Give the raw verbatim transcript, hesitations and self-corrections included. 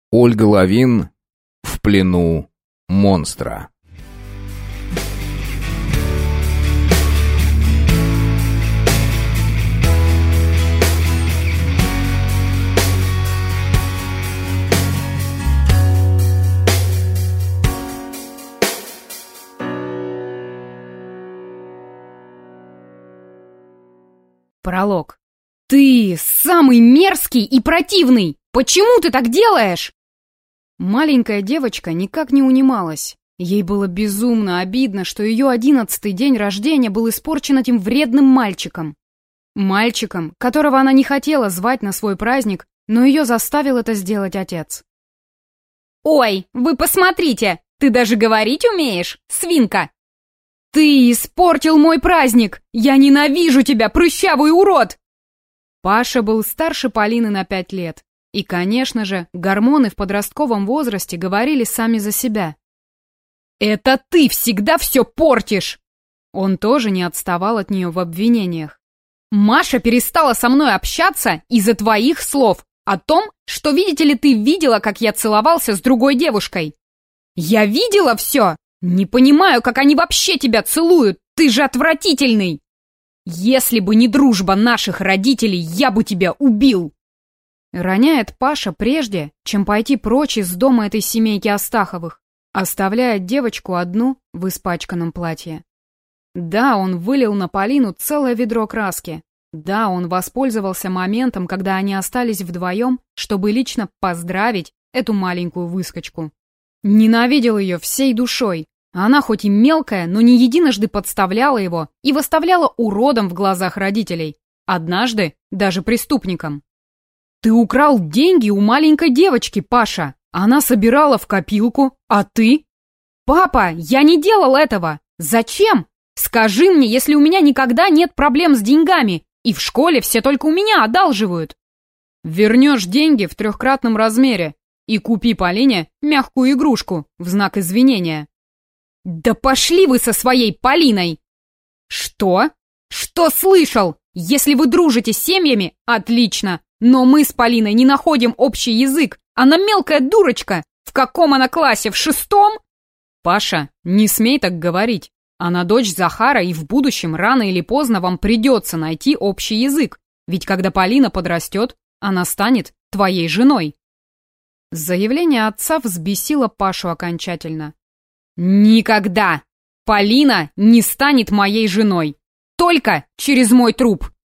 Ольга Лавин в плену монстра. Пролог. «Ты самый мерзкий и противный! Почему ты так делаешь?» Маленькая девочка никак не унималась. Ей было безумно обидно, что ее одиннадцатый день рождения был испорчен этим вредным мальчиком. Мальчиком, которого она не хотела звать на свой праздник, но ее заставил это сделать отец. «Ой, вы посмотрите! Ты даже говорить умеешь, свинка!» «Ты испортил мой праздник! Я ненавижу тебя, прыщавый урод!» Паша был старше Полины на пять лет. И, конечно же, гормоны в подростковом возрасте говорили сами за себя. «Это ты всегда все портишь!» Он тоже не отставал от нее в обвинениях. «Маша перестала со мной общаться из-за твоих слов о том, что, видите ли, ты видела, как я целовался с другой девушкой. Я видела все! Не понимаю, как они вообще тебя целуют! Ты же отвратительный! Если бы не дружба наших родителей, я бы тебя убил!» Роняет Паша прежде, чем пойти прочь из дома этой семейки Астаховых, оставляет девочку одну в испачканном платье. Да, он вылил на Полину целое ведро краски. Да, он воспользовался моментом, когда они остались вдвоем, чтобы лично поздравить эту маленькую выскочку. Ненавидел ее всей душой. Она хоть и мелкая, но не единожды подставляла его и выставляла уродом в глазах родителей. Однажды даже преступником. «Ты украл деньги у маленькой девочки, Паша. Она собирала в копилку, а ты?» «Папа, я не делал этого! Зачем? Скажи мне, если у меня никогда нет проблем с деньгами, и в школе все только у меня одалживают!» «Вернешь деньги в трехкратном размере и купи Полине мягкую игрушку в знак извинения». «Да пошли вы со своей Полиной!» «Что? Что слышал? Если вы дружите с семьями, отлично! Но мы с Полиной не находим общий язык. Она мелкая дурочка. В каком она классе? В шестом?» «Паша, не смей так говорить. Она дочь Захара, и в будущем рано или поздно вам придется найти общий язык. Ведь когда Полина подрастет, она станет твоей женой». Заявление отца взбесило Пашу окончательно. «Никогда! Полина не станет моей женой! Только через мой труп!»